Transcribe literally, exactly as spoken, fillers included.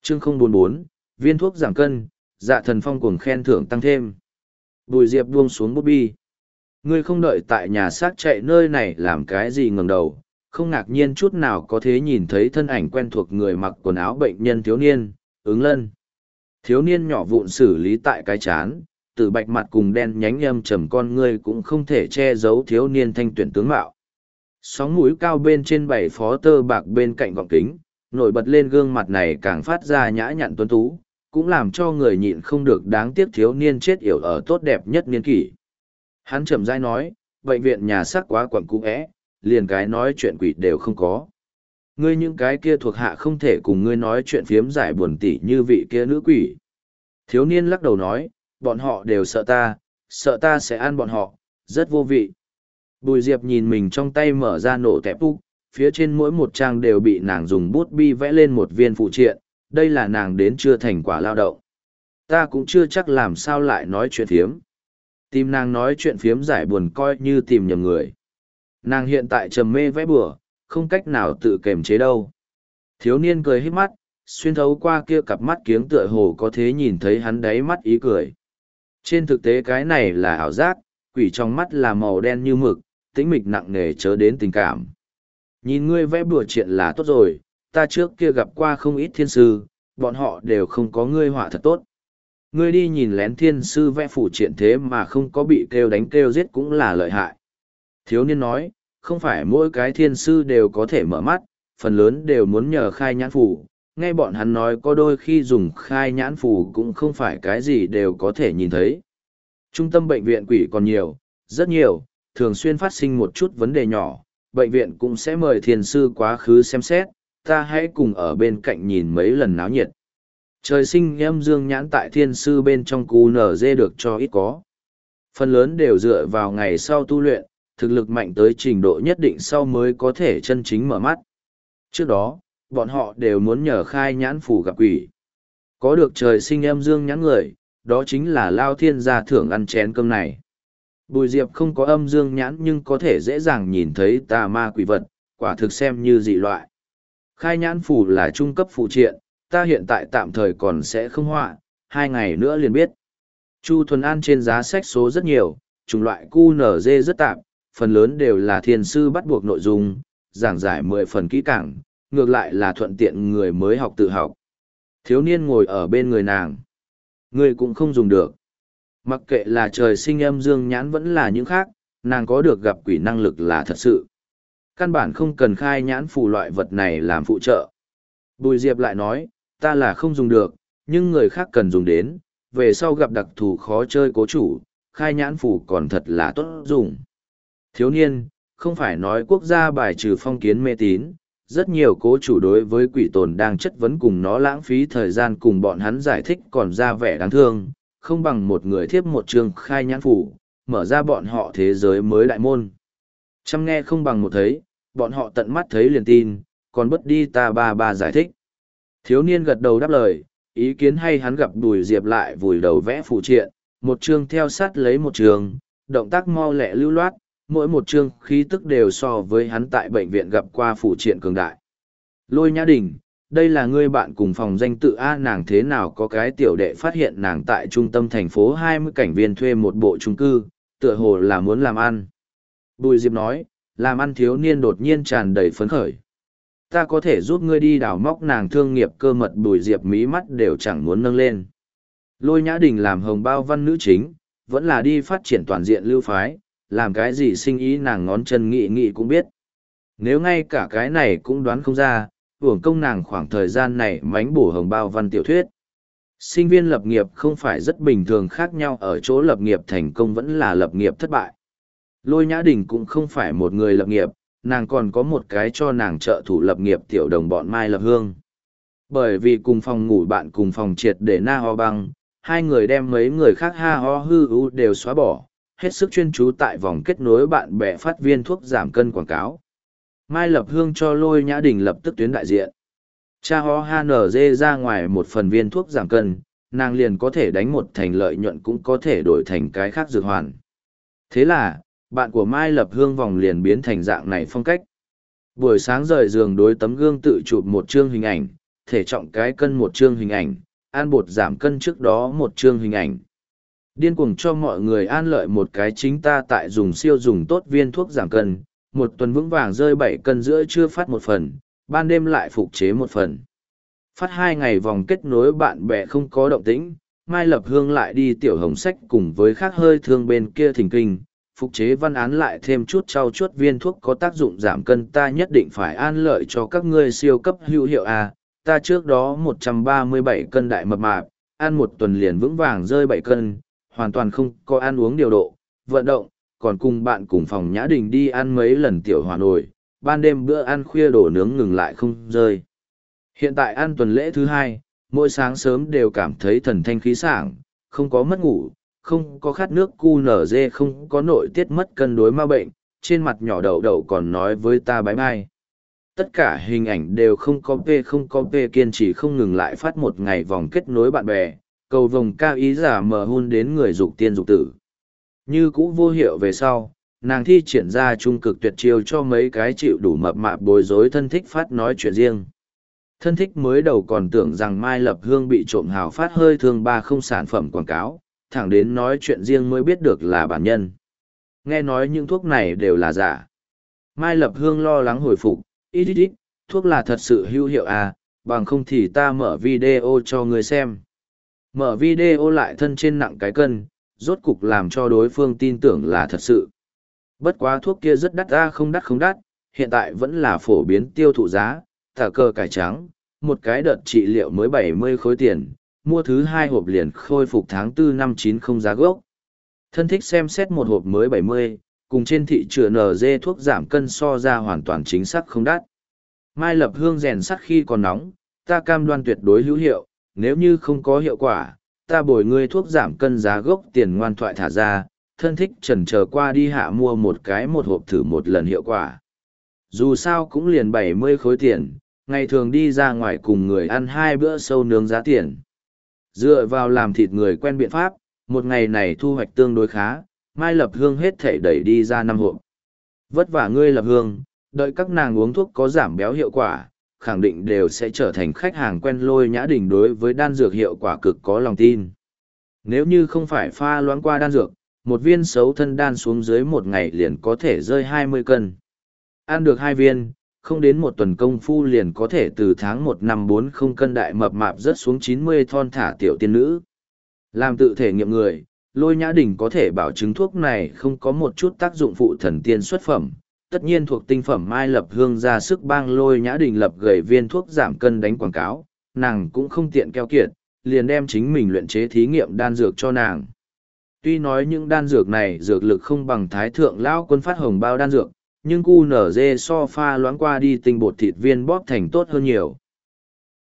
Chương không bốn bốn, viên thuốc giảm cân, Dạ Thần Phong cuồng khen thưởng tăng thêm. Bùi Diệp buông xuống bút bi. Ngươi không đợi tại nhà xác chạy nơi này làm cái gì ngẩng đầu, không ngạc nhiên chút nào có thế nhìn thấy thân ảnh quen thuộc người mặc quần áo bệnh nhân thiếu niên, ứng lân. Thiếu niên nhỏ vụn xử lý tại cái chán, từ bạch mặt cùng đen nhánh âm trầm con ngươi cũng không thể che giấu thiếu niên thanh tuyển tướng mạo. Sóng mũi cao bên trên bảy phó tơ bạc bên cạnh gọng kính, nổi bật lên gương mặt này càng phát ra nhã nhặn tuấn tú, cũng làm cho người nhịn không được đáng tiếc thiếu niên chết yểu ở tốt đẹp nhất niên kỷ. Hắn chậm rãi nói, bệnh viện nhà xác quá quẩn cũ é, liền cái nói chuyện quỷ đều không có. Ngươi những cái kia thuộc hạ không thể cùng ngươi nói chuyện phiếm giải buồn tỉ như vị kia nữ quỷ. Thiếu niên lắc đầu nói, bọn họ đều sợ ta, sợ ta sẽ ăn bọn họ, rất vô vị. Bùi Diệp nhìn mình trong tay mở ra nổ tẹp úc, phía trên mỗi một trang đều bị nàng dùng bút bi vẽ lên một viên phụ triện, đây là nàng đến chưa thành quả lao động. Ta cũng chưa chắc làm sao lại nói chuyện phiếm. Tìm nàng nói chuyện phiếm giải buồn coi như tìm nhầm người. Nàng hiện tại trầm mê vẽ bừa, không cách nào tự kềm chế đâu. Thiếu niên cười hít mắt, xuyên thấu qua kia cặp mắt kiếng tựa hồ có thế nhìn thấy hắn đáy mắt ý cười. Trên thực tế cái này là ảo giác, quỷ trong mắt là màu đen như mực, tĩnh mịch nặng nề chớ đến tình cảm. Nhìn ngươi vẽ bừa triện là tốt rồi, ta trước kia gặp qua không ít thiên sư, bọn họ đều không có ngươi họa thật tốt. Ngươi đi nhìn lén thiên sư vẽ phủ triện thế mà không có bị kêu đánh kêu giết cũng là lợi hại. Thiếu niên nói, không phải mỗi cái thiên sư đều có thể mở mắt, phần lớn đều muốn nhờ khai nhãn phủ. Nghe bọn hắn nói có đôi khi dùng khai nhãn phủ cũng không phải cái gì đều có thể nhìn thấy. Trung tâm bệnh viện quỷ còn nhiều, rất nhiều, thường xuyên phát sinh một chút vấn đề nhỏ, bệnh viện cũng sẽ mời thiên sư quá khứ xem xét, ta hãy cùng ở bên cạnh nhìn mấy lần náo nhiệt. Trời sinh âm dương nhãn tại thiên sư bên trong cu nở dê được cho ít có. Phần lớn đều dựa vào ngày sau tu luyện, thực lực mạnh tới trình độ nhất định sau mới có thể chân chính mở mắt. Trước đó, bọn họ đều muốn nhờ khai nhãn phủ gặp quỷ. Có được trời sinh âm dương nhãn người, đó chính là lao thiên gia thưởng ăn chén cơm này. Bùi Diệp không có âm dương nhãn nhưng có thể dễ dàng nhìn thấy tà ma quỷ vật, quả thực xem như dị loại. Khai nhãn phủ là trung cấp phụ triện, ta hiện tại tạm thời còn sẽ không họa, hai ngày nữa liền biết. Chu Thuần An trên giá sách số rất nhiều, chủng loại cu nở dê rất tạp, phần lớn đều là thiên sư bắt buộc nội dung, giảng giải mười phần kỹ càng, ngược lại là thuận tiện người mới học tự học. Thiếu niên ngồi ở bên người nàng. Người cũng không dùng được. Mặc kệ là trời sinh âm dương nhãn vẫn là những khác, nàng có được gặp quỷ năng lực là thật sự. Căn bản không cần khai nhãn phù loại vật này làm phụ trợ. Bùi Diệp lại nói, ta là không dùng được, nhưng người khác cần dùng đến, về sau gặp đặc thù khó chơi cố chủ, khai nhãn phù còn thật là tốt dùng. Thiếu niên, không phải nói quốc gia bài trừ phong kiến mê tín, rất nhiều cố chủ đối với quỷ tồn đang chất vấn cùng nó lãng phí thời gian cùng bọn hắn giải thích còn ra vẻ đáng thương, không bằng một người thiếp một chương khai nhãn phủ, mở ra bọn họ thế giới mới đại môn. Chăm nghe không bằng một thấy, bọn họ tận mắt thấy liền tin, còn bất đi ta ba ba giải thích. Thiếu niên gật đầu đáp lời, ý kiến hay hắn gặp Bùi Diệp lại vùi đầu vẽ phụ triện, một chương theo sát lấy một chương, động tác mau lẹ lưu loát, mỗi một chương khí tức đều so với hắn tại bệnh viện gặp qua phụ triện cường đại. Lôi Nhã Đình, đây là người bạn cùng phòng danh tự A, nàng thế nào có cái tiểu đệ phát hiện nàng tại trung tâm thành phố hai mươi cảnh viên thuê một bộ chung cư, tựa hồ là muốn làm ăn. Bùi Diệp nói, làm ăn thiếu niên đột nhiên tràn đầy phấn khởi. Ta có thể giúp ngươi đi đào móc nàng thương nghiệp cơ mật. Bùi Diệp mí mắt đều chẳng muốn nâng lên. Lôi Nhã Đình làm hồng bao văn nữ chính, vẫn là đi phát triển toàn diện lưu phái, làm cái gì sinh ý nàng ngón chân nghị nghị cũng biết. Nếu ngay cả cái này cũng đoán không ra, uổng công nàng khoảng thời gian này mánh bổ hồng bao văn tiểu thuyết. Sinh viên lập nghiệp không phải rất bình thường, khác nhau ở chỗ lập nghiệp thành công vẫn là lập nghiệp thất bại. Lôi Nhã Đình cũng không phải một người lập nghiệp, nàng còn có một cái cho nàng trợ thủ lập nghiệp tiểu đồng bọn Mai Lập Hương. Bởi vì cùng phòng ngủ bạn cùng phòng triệt để na ho băng, hai người đem mấy người khác ha ho hư ưu đều xóa bỏ, hết sức chuyên chú tại vòng kết nối bạn bè phát viên thuốc giảm cân quảng cáo. Mai Lập Hương cho Lôi Nhã Đình lập tức tuyến đại diện. Cha ho ha nở dê ra ngoài một phần viên thuốc giảm cân, nàng liền có thể đánh một thành lợi nhuận cũng có thể đổi thành cái khác dược hoàn. Thế là, bạn của Mai Lập Hương vòng liền biến thành dạng này phong cách. Buổi sáng rời giường đối tấm gương tự chụp một chương hình ảnh, thể trọng cái cân một chương hình ảnh, ăn bột giảm cân trước đó một chương hình ảnh. Điên cuồng cho mọi người an lợi một cái chính ta tại dùng siêu dùng tốt viên thuốc giảm cân, một tuần vững vàng rơi bảy cân giữa chưa phát một phần, ban đêm lại phục chế một phần. Phát hai ngày vòng kết nối bạn bè không có động tĩnh, Mai Lập Hương lại đi tiểu hồng sách cùng với khác hơi thương bên kia thỉnh kinh, phục chế văn án lại thêm chút trau chuốt viên thuốc có tác dụng giảm cân ta nhất định phải an lợi cho các ngươi siêu cấp hữu hiệu à, ta trước đó một trăm ba mươi bảy cân đại mập mạp, ăn một tuần liền vững vàng rơi bảy cân, hoàn toàn không có ăn uống điều độ, vận động, còn cùng bạn cùng phòng Nhã Đình đi ăn mấy lần tiểu hòa nổi, ban đêm bữa ăn khuya đổ nướng ngừng lại không rơi. Hiện tại ăn tuần lễ thứ hai, mỗi sáng sớm đều cảm thấy thần thanh khí sảng, không có mất ngủ, không có khát nước cu nở dê, không có nội tiết mất cân đối ma bệnh, trên mặt nhỏ đậu đậu còn nói với ta bái bai. Tất cả hình ảnh đều không có p không có p kiên trì không ngừng lại phát một ngày vòng kết nối bạn bè, cầu vồng cao ý giả mờ hun đến người dục tiên dục tử. Như cũ vô hiệu về sau, nàng thi triển ra trung cực tuyệt chiêu cho mấy cái chịu đủ mập mạp bối rối thân thích phát nói chuyện riêng. Thân thích mới đầu còn tưởng rằng Mai Lập Hương bị trộm hào phát hơi thương ba không sản phẩm quảng cáo, thẳng đến nói chuyện riêng mới biết được là bản nhân. Nghe nói những thuốc này đều là giả. Mai Lập Hương lo lắng hồi phục, ít ít ít, thuốc là thật sự hữu hiệu à, bằng không thì ta mở video cho người xem. Mở video lại thân trên nặng cái cân, rốt cục làm cho đối phương tin tưởng là thật sự. Bất quá thuốc kia rất đắt ra không đắt không đắt, hiện tại vẫn là phổ biến tiêu thụ giá, thả cờ cải trắng, một cái đợt trị liệu mới bảy mươi khối tiền, mua thứ hai hộp liền khôi phục tháng tư năm chín không giá gốc. Thân thích xem xét một hộp mới bảy mươi, cùng trên thị trường en giê thuốc giảm cân so ra hoàn toàn chính xác không đắt. Mai Lập Hương rèn sắt khi còn nóng, ta cam đoan tuyệt đối hữu hiệu, nếu như không có hiệu quả, ta bồi ngươi thuốc giảm cân giá gốc tiền ngoan thoại thả ra, thân thích trần chờ qua đi hạ mua một cái một hộp thử một lần hiệu quả. Dù sao cũng liền bảy mươi khối tiền, ngày thường đi ra ngoài cùng người ăn hai bữa sâu nướng giá tiền. Dựa vào làm thịt người quen biện pháp, một ngày này thu hoạch tương đối khá, Mai Lập Hương hết thể đẩy đi ra năm hộp. Vất vả ngươi Lập Hương, đợi các nàng uống thuốc có giảm béo hiệu quả, khẳng định đều sẽ trở thành khách hàng quen Lôi Nhã Đình đối với đan dược hiệu quả cực có lòng tin. Nếu như không phải pha loãng qua đan dược, một viên xấu thân đan xuống dưới một ngày liền có thể rơi hai mươi cân. Ăn được hai viên, không đến một tuần công phu liền có thể từ tháng một năm bốn không cân đại mập mạp rớt xuống chín mươi thon thả tiểu tiên nữ. Làm tự thể nghiệm người, Lôi Nhã Đình có thể bảo chứng thuốc này không có một chút tác dụng phụ thần tiên xuất phẩm. Tất nhiên thuộc tinh phẩm Mai Lập Hương ra sức bang Lôi Nhã Đình lập gầy viên thuốc giảm cân đánh quảng cáo, nàng cũng không tiện keo kiệt, liền đem chính mình luyện chế thí nghiệm đan dược cho nàng. Tuy nói những đan dược này dược lực không bằng thái thượng lão quân phát hồng bao đan dược, nhưng cu nở dê so pha loãng qua đi tinh bột thịt viên bóp thành tốt hơn nhiều.